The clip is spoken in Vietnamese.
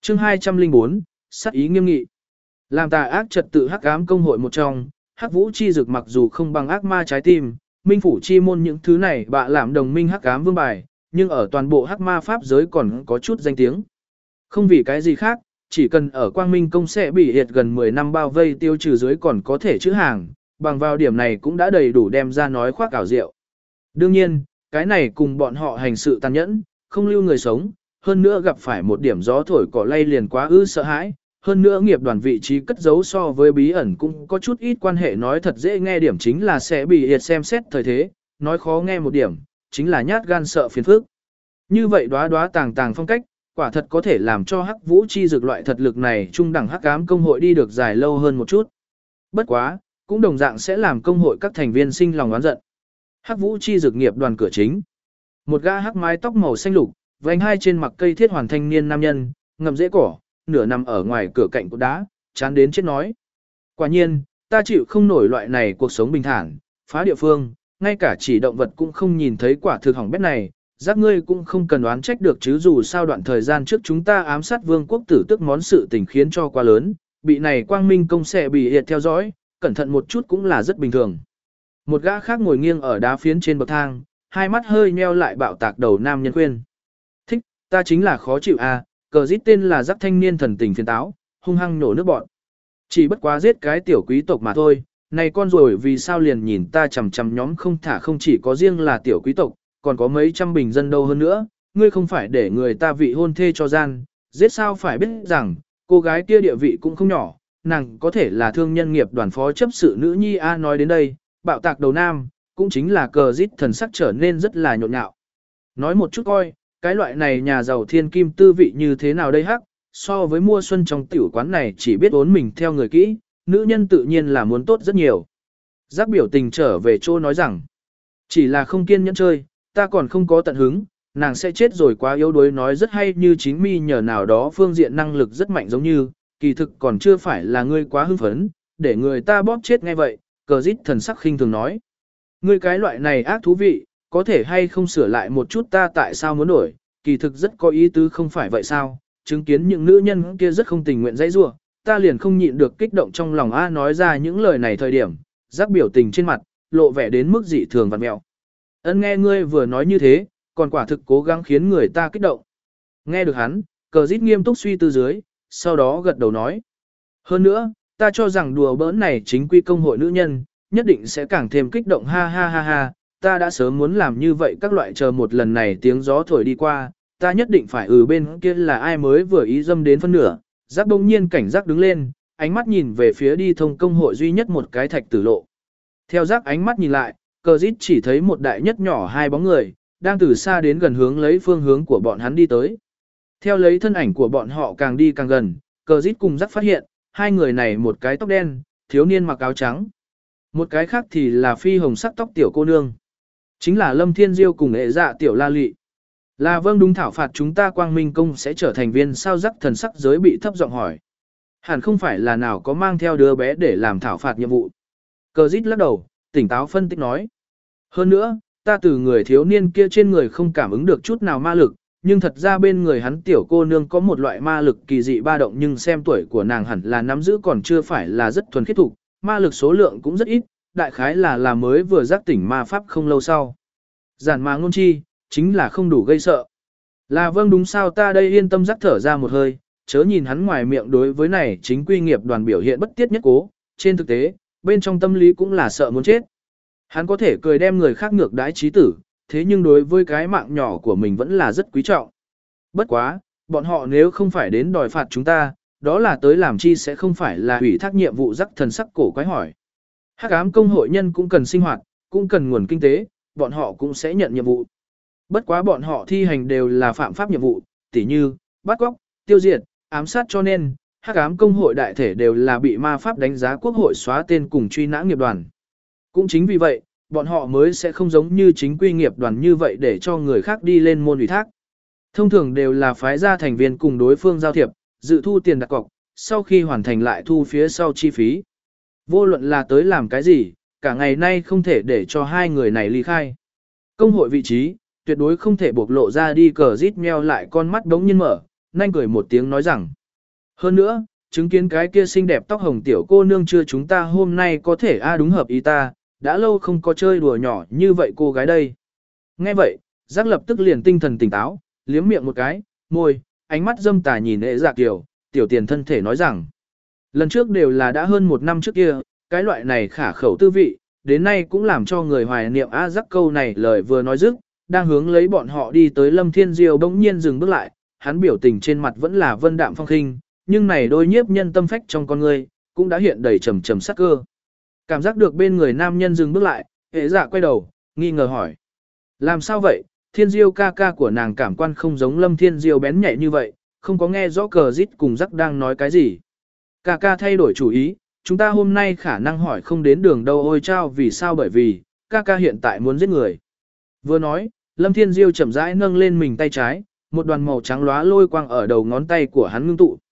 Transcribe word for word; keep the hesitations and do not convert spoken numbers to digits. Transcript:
Chương hai trăm lẻ bốn, sát ý nghiêm nghị. Làm tà ác trật tự hắc ám công hội một trong, Hắc Vũ Chi Dực mặc dù không bằng ác ma trái tim, minh phủ chi môn những thứ này bạ làm đồng minh hắc ám vương bài, nhưng ở toàn bộ hắc ma pháp giới còn có chút danh tiếng. Không vì cái gì khác, chỉ cần ở Quang Minh công sẽ bị hiệt gần mười năm bao vây tiêu trừ dưới còn có thể chữ hàng, bằng vào điểm này cũng đã đầy đủ đem ra nói khoác ảo diệu. Đương nhiên, cái này cùng bọn họ hành sự tàn nhẫn, không lưu người sống, hơn nữa gặp phải một điểm gió thổi cỏ lay liền quá ư sợ hãi, hơn nữa nghiệp đoàn vị trí cất giấu so với bí ẩn cũng có chút ít quan hệ, nói thật dễ nghe điểm chính là sẽ bị hiệt xem xét thời thế, nói khó nghe một điểm, chính là nhát gan sợ phiền phức. Như vậy đóa đóa tàng tàng phong cách, quả thật có thể làm cho Hắc Vũ Chi Dực loại thật lực này trung đẳng hắc ám công hội đi được dài lâu hơn một chút. Bất quá, cũng đồng dạng sẽ làm công hội các thành viên sinh lòng oán giận. Hắc Vũ Chi Dực nghiệp đoàn cửa chính. Một gã hắc mái tóc màu xanh lục, vành hai trên mặt cây thiết hoàn thanh niên nam nhân, ngậm rễ cỏ, nửa nằm ở ngoài cửa cạnh cột đá, chán đến chết nói. Quả nhiên, ta chịu không nổi loại này cuộc sống bình thản, phá địa phương, ngay cả chỉ động vật cũng không nhìn thấy quả thực hỏng bét này, giác ngươi cũng không cần đoán trách được chứ, dù sao đoạn thời gian trước chúng ta ám sát vương quốc tử tức món sự tình khiến cho quá lớn, bị này quang minh công sẽ bị hiệt theo dõi, cẩn thận một chút cũng là rất bình thường. Một gã khác ngồi nghiêng ở đá phiến trên bậc thang, hai mắt hơi nheo lại bạo tạc đầu nam nhân khuyên. Thích, ta chính là khó chịu à, cờ giết tên là giác thanh niên thần tình phiền táo, hung hăng nổ nước bọn. Chỉ bất quá giết cái tiểu quý tộc mà thôi, này con rồi vì sao liền nhìn ta chằm chằm nhóm không thả, không chỉ có riêng là tiểu quý tộc, còn có mấy trăm bình dân đâu hơn nữa, ngươi không phải để người ta vị hôn thê cho gian, giết sao phải biết rằng, cô gái kia địa vị cũng không nhỏ, nàng có thể là thương nhân nghiệp đoàn phó chấp sự nữ nhi a. Nói đến đây, bạo tạc đầu nam, cũng chính là cờ giết thần sắc trở nên rất là nhộn nhạo. Nói một chút coi, cái loại này nhà giàu thiên kim tư vị như thế nào đây hắc, so với mua xuân trong tiểu quán này chỉ biết ốn mình theo người kỹ, nữ nhân tự nhiên là muốn tốt rất nhiều. Giác biểu tình trở về chỗ nói rằng, chỉ là không kiên nhẫn chơi, ta còn không có tận hứng, nàng sẽ chết rồi quá yếu đuối, nói rất hay như chính mi nhờ nào đó phương diện năng lực rất mạnh giống như, kỳ thực còn chưa phải là ngươi quá hưng phấn, để người ta bóp chết ngay vậy, cờ dít thần sắc khinh thường nói. Ngươi cái loại này ác thú vị, có thể hay không sửa lại một chút ta tại sao muốn đổi, kỳ thực rất có ý tứ không phải vậy sao, chứng kiến những nữ nhân kia rất không tình nguyện dãy rua, ta liền không nhịn được kích động trong lòng a. Nói ra những lời này thời điểm, giác biểu tình trên mặt, lộ vẻ đến mức dị thường vặn mẹo. Ân, nghe ngươi vừa nói như thế, còn quả thực cố gắng khiến người ta kích động. Nghe được hắn, cờ dít nghiêm túc suy tư dưới, sau đó gật đầu nói. Hơn nữa, ta cho rằng đùa bỡn này chính quy công hội nữ nhân, nhất định sẽ càng thêm kích động, ha ha ha ha, ta đã sớm muốn làm như vậy, các loại chờ một lần này tiếng gió thổi đi qua, ta nhất định phải ừ bên kia là ai mới vừa ý dâm đến phân nửa. Giác đông nhiên cảnh giác đứng lên, ánh mắt nhìn về phía đi thông công hội duy nhất một cái thạch tử lộ. Theo giác ánh mắt nhìn lại, cờ dít chỉ thấy một đại nhất nhỏ hai bóng người, đang từ xa đến gần hướng lấy phương hướng của bọn hắn đi tới. Theo lấy thân ảnh của bọn họ càng đi càng gần, cờ dít cùng giác phát hiện, hai người này một cái tóc đen, thiếu niên mặc áo trắng. Một cái khác thì là phi hồng sắc tóc tiểu cô nương. Chính là Lâm Thiên Diêu cùng hệ dạ tiểu la lị. Là vâng đúng, thảo phạt chúng ta quang minh công sẽ trở thành viên sao, giác thần sắc giới bị thấp giọng hỏi. Hẳn không phải là nào có mang theo đứa bé để làm thảo phạt nhiệm vụ. Cờ dít lắc đầu, tỉnh táo phân tích nói. Hơn nữa, ta từ người thiếu niên kia trên người không cảm ứng được chút nào ma lực, nhưng thật ra bên người hắn tiểu cô nương có một loại ma lực kỳ dị ba động, nhưng xem tuổi của nàng hẳn là nắm giữ còn chưa phải là rất thuần khiết thục, ma lực số lượng cũng rất ít, đại khái là là mới vừa giác tỉnh ma pháp không lâu sau. Giản mà ngôn chi, chính là không đủ gây sợ. Là vâng đúng sao, ta đây yên tâm, giác thở ra một hơi, chớ nhìn hắn ngoài miệng đối với này chính quy nghiệp đoàn biểu hiện bất tiết nhất cố, trên thực tế, bên trong tâm lý cũng là sợ muốn chết. Hắn có thể cười đem người khác ngược đãi chí tử, thế nhưng đối với cái mạng nhỏ của mình vẫn là rất quý trọng. Bất quá, bọn họ nếu không phải đến đòi phạt chúng ta, đó là tới làm chi sẽ không phải là ủy thác nhiệm vụ, giác thần sắc cổ quái hỏi. Hắc ám công hội nhân cũng cần sinh hoạt, cũng cần nguồn kinh tế, bọn họ cũng sẽ nhận nhiệm vụ. Bất quá bọn họ thi hành đều là phạm pháp nhiệm vụ, tỉ như, bắt cóc, tiêu diệt, ám sát, cho nên, hắc ám công hội đại thể đều là bị ma pháp đánh giá quốc hội xóa tên cùng truy nã nghiệp đoàn. Cũng chính vì vậy, bọn họ mới sẽ không giống như chính quy nghiệp đoàn như vậy để cho người khác đi lên môn ủy thác. Thông thường đều là phái ra thành viên cùng đối phương giao thiệp, dự thu tiền đặt cọc, sau khi hoàn thành lại thu phía sau chi phí. Vô luận là tới làm cái gì, cả ngày nay không thể để cho hai người này ly khai. Công hội vị trí, tuyệt đối không thể bộc lộ ra đi. Cờ rít meo lại con mắt đống nhiên mở, nhanh cười một tiếng nói rằng. Hơn nữa, chứng kiến cái kia xinh đẹp tóc hồng tiểu cô nương chưa chúng ta hôm nay có thể a đúng hợp ý ta, đã lâu không có chơi đùa nhỏ như vậy cô gái đây. Nghe vậy, giác lập tức liền tinh thần tỉnh táo, liếm miệng một cái, môi, ánh mắt dâm tà nhìn ệ dạ kiều, tiểu tiền thân thể nói rằng. Lần trước đều là đã hơn một năm trước kia, cái loại này khả khẩu tư vị, đến nay cũng làm cho người hoài niệm a giác câu này lời vừa nói dứt, đang hướng lấy bọn họ đi tới Lâm Thiên Diêu bỗng nhiên dừng bước lại, hắn biểu tình trên mặt vẫn là vân đạm phong khinh, nhưng này đôi nhiếp nhân tâm phách trong con người, cũng đã hiện đầy trầm trầm sắc cơ. Cảm giác được bên người nam nhân dừng bước lại, hệ dạ quay đầu, nghi ngờ hỏi. Làm sao vậy, Thiên Diêu ca ca của nàng cảm quan không giống Lâm Thiên Diêu bén nhạy như vậy, không có nghe rõ cờ rít cùng rắc đang nói cái gì. Ca ca thay đổi chủ ý, chúng ta hôm nay khả năng hỏi không đến đường đâu ôi chao vì sao bởi vì, ca ca hiện tại muốn giết người. Vừa nói, Lâm Thiên Diêu chậm rãi nâng lên mình tay trái, một đoàn màu trắng lóa lôi quang ở đầu ngón tay của hắn ngưng tụ,